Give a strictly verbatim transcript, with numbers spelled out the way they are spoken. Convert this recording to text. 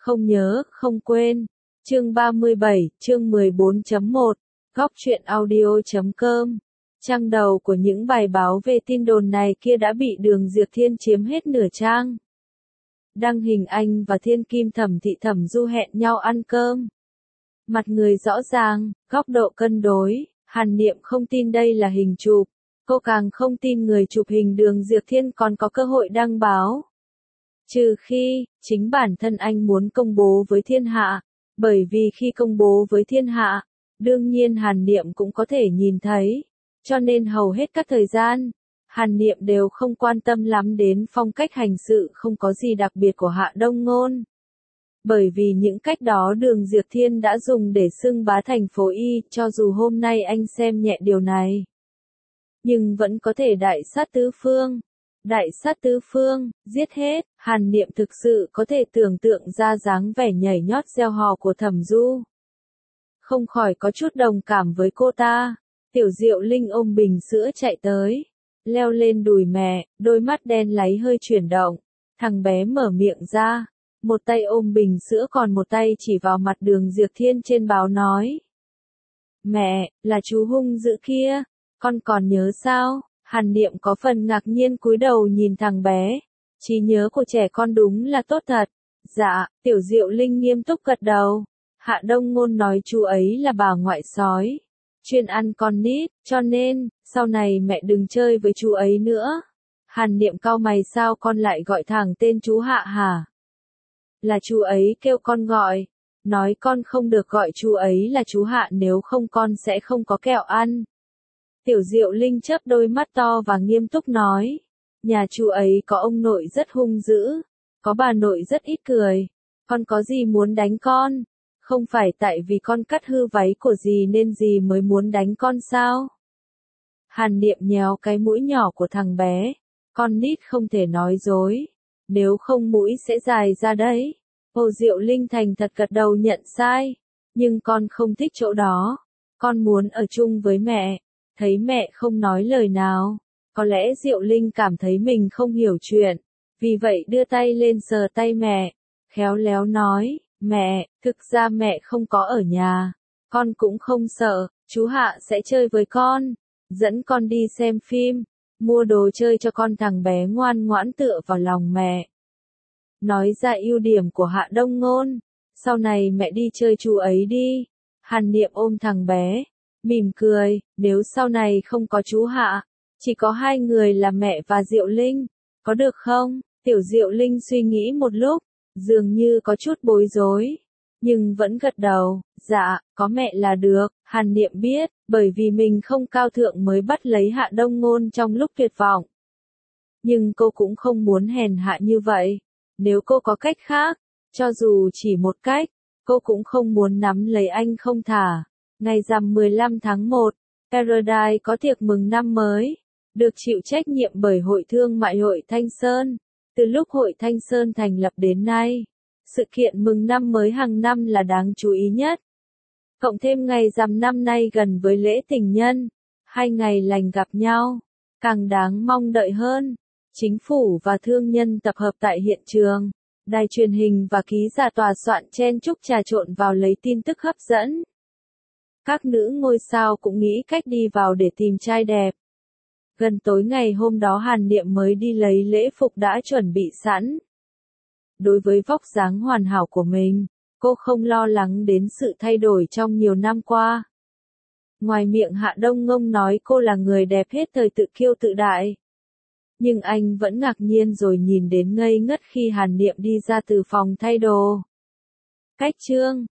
không nhớ, không quên. Chương ba mươi bảy, chương mười bốn chấm một, góc truyện audio chấm com. Trang đầu của những bài báo về tin đồn này kia đã bị Đường Diệp Thiên chiếm hết nửa trang. Đăng hình anh và Thiên Kim Thẩm Thị Thẩm Du hẹn nhau ăn cơm. Mặt người rõ ràng, góc độ cân đối, Hàn Niệm không tin đây là hình chụp. Cô càng không tin người chụp hình Đường Diệp Thiên còn có cơ hội đăng báo. Trừ khi, chính bản thân anh muốn công bố với thiên hạ. Bởi vì khi công bố với thiên hạ, đương nhiên Hàn Niệm cũng có thể nhìn thấy. Cho nên hầu hết các thời gian, Hàn Niệm đều không quan tâm lắm đến phong cách hành sự không có gì đặc biệt của Hạ Đông Ngôn. Bởi vì những cách đó Đường Diệp Thiên đã dùng để xưng bá thành phố Y, cho dù hôm nay anh xem nhẹ điều này. Nhưng vẫn có thể đại sát tứ phương. Đại sát tứ phương, giết hết, Hàn Niệm thực sự có thể tưởng tượng ra dáng vẻ nhảy nhót reo hò của Thẩm Du. Không khỏi có chút đồng cảm với cô ta. Tiểu Diệu Linh ôm bình sữa chạy tới, leo lên đùi mẹ, đôi mắt đen láy hơi chuyển động. Thằng bé mở miệng ra, một tay ôm bình sữa còn một tay chỉ vào mặt Đường Diệp Thiên trên báo nói. Mẹ, là chú hung dữ kia, con còn nhớ sao? Hàn Niệm có phần ngạc nhiên cúi đầu nhìn thằng bé. Trí nhớ của trẻ con đúng là tốt thật. Dạ, Tiểu Diệu Linh nghiêm túc gật đầu. Hạ Đông Ngôn nói chú ấy là bà ngoại sói. Chuyên ăn con nít, cho nên, sau này mẹ đừng chơi với chú ấy nữa. Hàn Niệm cau mày sao con lại gọi thẳng tên chú Hạ hả? Là chú ấy kêu con gọi. Nói con không được gọi chú ấy là chú Hạ nếu không con sẽ không có kẹo ăn. Tiểu Diệu Linh chớp đôi mắt to và nghiêm túc nói. Nhà chú ấy có ông nội rất hung dữ. Có bà nội rất ít cười. Con có gì muốn đánh con? Không phải tại vì con cắt hư váy của dì nên dì mới muốn đánh con sao? Hàn Niệm nhéo cái mũi nhỏ của thằng bé. Con nít không thể nói dối. Nếu không mũi sẽ dài ra đấy. Hồ Diệu Linh thành thật gật đầu nhận sai. Nhưng con không thích chỗ đó. Con muốn ở chung với mẹ. Thấy mẹ không nói lời nào. Có lẽ Diệu Linh cảm thấy mình không hiểu chuyện. Vì vậy đưa tay lên sờ tay mẹ. Khéo léo nói. Mẹ, thực ra mẹ không có ở nhà. Con cũng không sợ, chú Hạ sẽ chơi với con. Dẫn con đi xem phim. Mua đồ chơi cho con. Thằng bé ngoan ngoãn tựa vào lòng mẹ. Nói ra ưu điểm của Hạ Đông Ngôn. Sau này mẹ đi chơi chú ấy đi. Hàn Niệm ôm thằng bé. Mỉm cười, nếu sau này không có chú Hạ. Chỉ có hai người là mẹ và Diệu Linh. Có được không? Tiểu Diệu Linh suy nghĩ một lúc. Dường như có chút bối rối, nhưng vẫn gật đầu. Dạ, có mẹ là được. Hàn Niệm biết, bởi vì mình không cao thượng mới bắt lấy Hạ Đông Ngôn trong lúc tuyệt vọng. Nhưng cô cũng không muốn hèn hạ như vậy. Nếu cô có cách khác, cho dù chỉ một cách, cô cũng không muốn nắm lấy anh không thả. Ngày rằm mười lăm tháng một, Paradise có tiệc mừng năm mới, được chịu trách nhiệm bởi Hội Thương mại Hội Thanh Sơn. Từ lúc Hội Thanh Sơn thành lập đến nay, sự kiện mừng năm mới hàng năm là đáng chú ý nhất. Cộng thêm ngày rằm năm nay gần với lễ tình nhân, hai ngày lành gặp nhau, càng đáng mong đợi hơn. Chính phủ và thương nhân tập hợp tại hiện trường, đài truyền hình và ký giả tòa soạn chen chúc trà trộn vào lấy tin tức hấp dẫn. Các nữ ngôi sao cũng nghĩ cách đi vào để tìm trai đẹp. Gần tối ngày hôm đó Hàn Niệm mới đi lấy lễ phục đã chuẩn bị sẵn. Đối với vóc dáng hoàn hảo của mình, cô không lo lắng đến sự thay đổi trong nhiều năm qua. Ngoài miệng Hạ Đông Ngôn nói cô là người đẹp hết thời tự kiêu tự đại. Nhưng anh vẫn ngạc nhiên rồi nhìn đến ngây ngất khi Hàn Niệm đi ra từ phòng thay đồ. Cách chương,